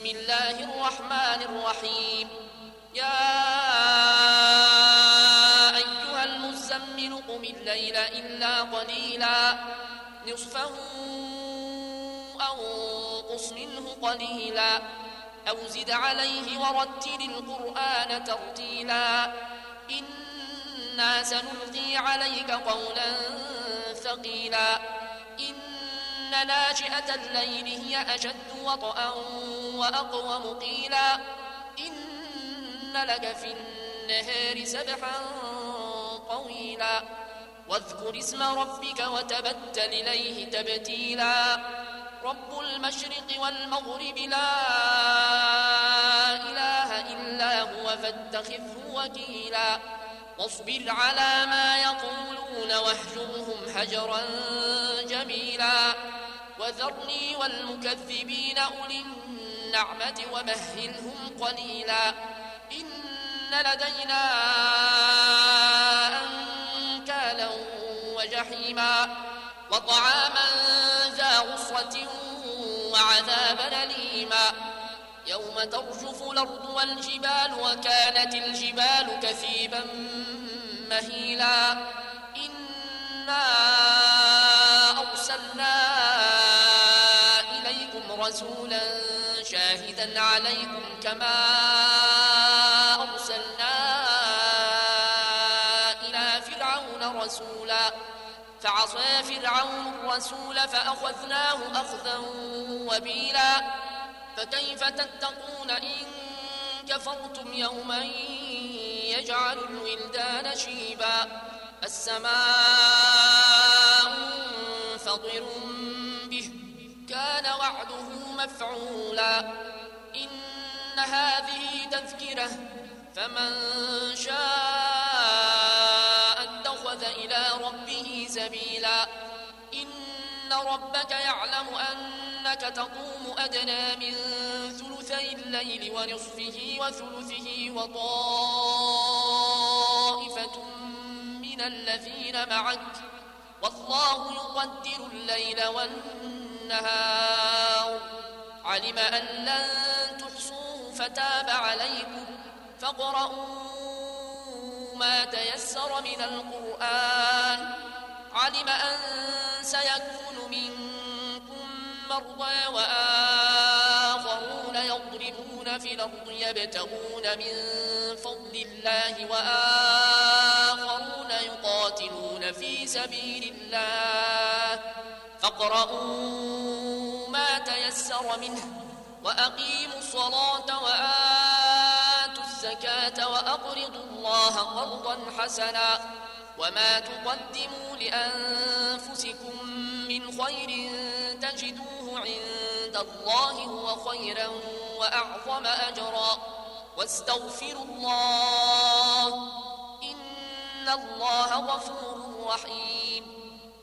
بسم الله الرحمن الرحيم يا أيها المزمل قم الليل إلا قليلا نصفه أو انقص منه قليلا أو زد عليه ورتل القرآن ترتيلا إنا سنلقي عليك قولا ثقيلا إن ناشئة الليل هي أشد وطئا وأقوم قيلا إن لك في النهار سبحا طويلا واذكر اسم ربك وتبتل إليه تبتيلا رب المشرق والمغرب لا إله إلا هو فاتخذه وكيلا واصبر على ما يقولون واهجرهم هجرا جميلا وذرني والمكذبين أولي النعمة ومهلهم قليلا إن لدينا أنكالا وجحيما وطعاما ذا غصة وعذابا أليما يوم ترجف الأرض والجبال وكانت الجبال كثيبا مهيلا إنا أرسلنا إليكم رسولا شاهدا عليكم كما أرسلنا إلى فرعون رسولا فعصى فرعون الرسول فأخذناه أخذا وبيلا فكيف تتقون إن كفرتم يوما يجعل الولدان شيبا السماء منفطر به كان وعده مفعولا إن هذه تذكرة فمن شاء اتخذ إلى ربه سبيلا إن ربك يعلم أنك تقوم أدنى من ثلثي الليل ونصفه وثلثه وطائفة من الذين معك والله يقدر الليل والنهار علم أن لن تحصوه فتاب عليكم فاقرؤوا ما تيسر من القرآن علم أن سيكون منكم مرضى وآخرون يضربون في الأرض يبتغون من فضل الله وآخرون يقاتلون في سبيل الله فاقرؤوا ما تيسر منه وأقيموا الصلاة وآتوا الزكاة وأقرضوا الله قرضا حسنا وما تقدموا لأنفسكم من خير تجدوه عند الله هو خيرا وأعظم أجرا واستغفروا الله إن الله غفور رحيم